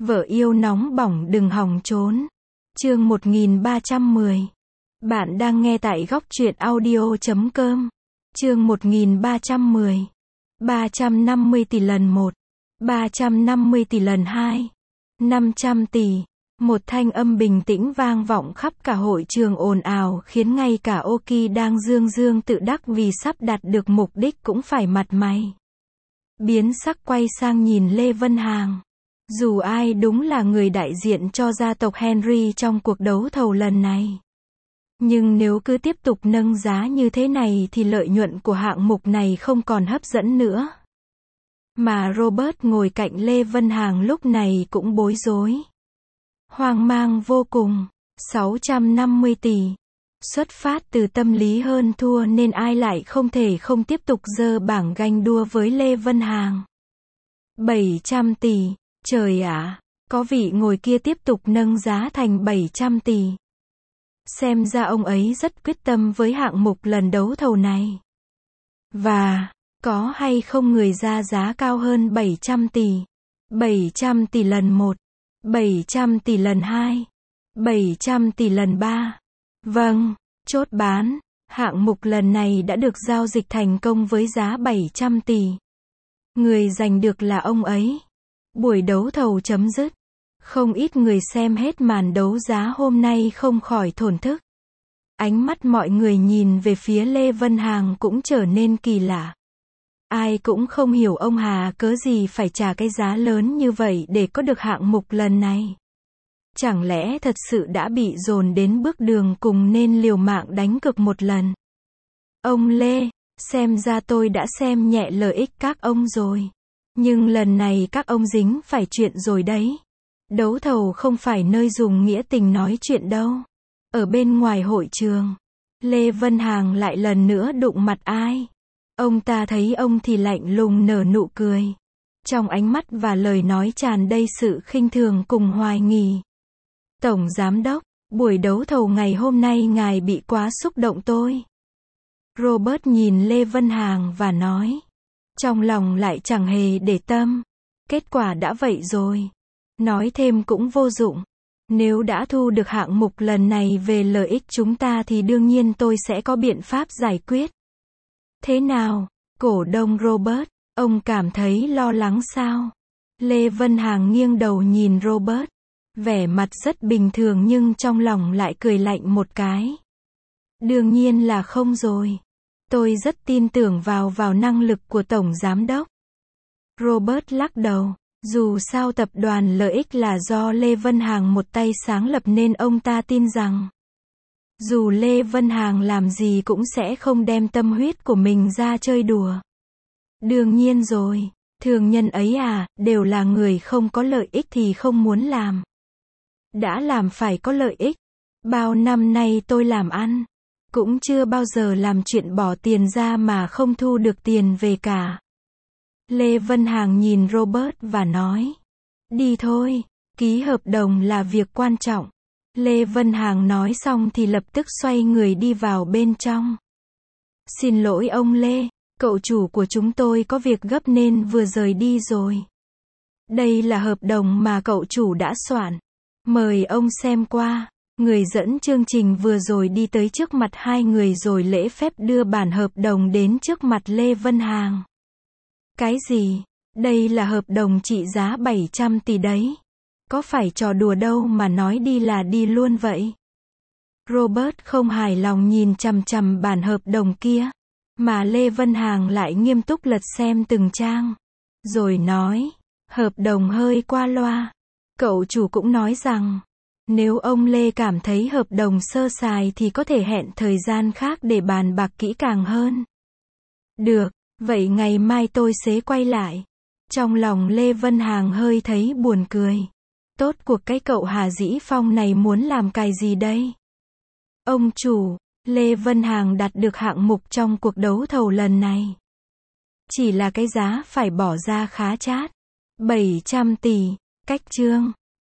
Vợ yêu nóng bỏng đừng hòng trốn. Chương 1310. Bạn đang nghe tại góc truyện audio.com. Chương 1310. 350 tỷ lần 1. 350 tỷ lần 2. 500 tỷ. Một thanh âm bình tĩnh vang vọng khắp cả hội trường ồn ào khiến ngay cả Oki đang dương dương tự đắc vì sắp đạt được mục đích cũng phải mặt mày biến sắc quay sang nhìn Lê Vân Hàng. Dù ai đúng là người đại diện cho gia tộc Henry trong cuộc đấu thầu lần này. Nhưng nếu cứ tiếp tục nâng giá như thế này thì lợi nhuận của hạng mục này không còn hấp dẫn nữa. Mà Robert ngồi cạnh Lê Vân Hàng lúc này cũng bối rối. Hoang mang vô cùng. 650 tỷ. Xuất phát từ tâm lý hơn thua nên ai lại không thể không tiếp tục giơ bảng ganh đua với Lê Vân Hàng. 700 tỷ. Trời ạ, có vị ngồi kia tiếp tục nâng giá thành 700 tỷ. Xem ra ông ấy rất quyết tâm với hạng mục lần đấu thầu này. Và, có hay không người ra giá cao hơn 700 tỷ? 700 tỷ lần 1, 700 tỷ lần 2, 700 tỷ lần 3. Vâng, chốt bán, hạng mục lần này đã được giao dịch thành công với giá 700 tỷ. Người giành được là ông ấy. Buổi đấu thầu chấm dứt. Không ít người xem hết màn đấu giá hôm nay không khỏi thổn thức. Ánh mắt mọi người nhìn về phía Lê Vân Hàng cũng trở nên kỳ lạ. Ai cũng không hiểu ông Hà cớ gì phải trả cái giá lớn như vậy để có được hạng mục lần này. Chẳng lẽ thật sự đã bị dồn đến bước đường cùng nên liều mạng đánh cược một lần. Ông Lê, xem ra tôi đã xem nhẹ lợi ích các ông rồi. Nhưng lần này các ông dính phải chuyện rồi đấy. Đấu thầu không phải nơi dùng nghĩa tình nói chuyện đâu. Ở bên ngoài hội trường, Lê Vân Hàng lại lần nữa đụng mặt ai. Ông ta thấy ông thì lạnh lùng nở nụ cười. Trong ánh mắt và lời nói tràn đầy sự khinh thường cùng hoài nghi. Tổng Giám đốc, buổi đấu thầu ngày hôm nay ngài bị quá xúc động tôi. Robert nhìn Lê Vân Hàng và nói. Trong lòng lại chẳng hề để tâm. Kết quả đã vậy rồi. Nói thêm cũng vô dụng. Nếu đã thu được hạng mục lần này về lợi ích chúng ta thì đương nhiên tôi sẽ có biện pháp giải quyết. Thế nào, cổ đông Robert, ông cảm thấy lo lắng sao? Lê Vân Hàng nghiêng đầu nhìn Robert. Vẻ mặt rất bình thường nhưng trong lòng lại cười lạnh một cái. Đương nhiên là không rồi. Tôi rất tin tưởng vào năng lực của Tổng Giám đốc. Robert lắc đầu. Dù sao tập đoàn lợi ích là do Lê Vân Hàng một tay sáng lập nên ông ta tin rằng dù Lê Vân Hàng làm gì cũng sẽ không đem tâm huyết của mình ra chơi đùa. Đương nhiên rồi, thường nhân ấy đều là người không có lợi ích thì không muốn làm. Đã làm phải có lợi ích. Bao năm nay tôi làm ăn, cũng chưa bao giờ làm chuyện bỏ tiền ra mà không thu được tiền về cả. Lê Vân Hàng nhìn Robert và nói. Đi thôi, ký hợp đồng là việc quan trọng. Lê Vân Hàng nói xong thì lập tức xoay người đi vào bên trong. Xin lỗi ông Lê, cậu chủ của chúng tôi có việc gấp nên vừa rời đi rồi. Đây là hợp đồng mà cậu chủ đã soạn. Mời ông xem qua. Người dẫn chương trình vừa rồi đi tới trước mặt hai người rồi lễ phép đưa bản hợp đồng đến trước mặt Lê Vân Hàng. Cái gì? Đây là hợp đồng trị giá 700 tỷ đấy. Có phải trò đùa đâu mà nói đi là đi luôn vậy? Robert không hài lòng nhìn chằm chằm bản hợp đồng kia. Mà Lê Vân Hàng lại nghiêm túc lật xem từng trang. Rồi nói, hợp đồng hơi qua loa. Cậu chủ cũng nói rằng, nếu ông Lê cảm thấy hợp đồng sơ sài thì có thể hẹn thời gian khác để bàn bạc kỹ càng hơn. Được, vậy ngày mai tôi sẽ quay lại. Trong lòng Lê Vân Hàng hơi thấy buồn cười. Tốt cuộc cái cậu Hà Dĩ Phong này muốn làm cài gì đây? Ông chủ, Lê Vân Hàng đạt được hạng mục trong cuộc đấu thầu lần này. Chỉ là cái giá phải bỏ ra khá chát. 700 tỷ, cách chương.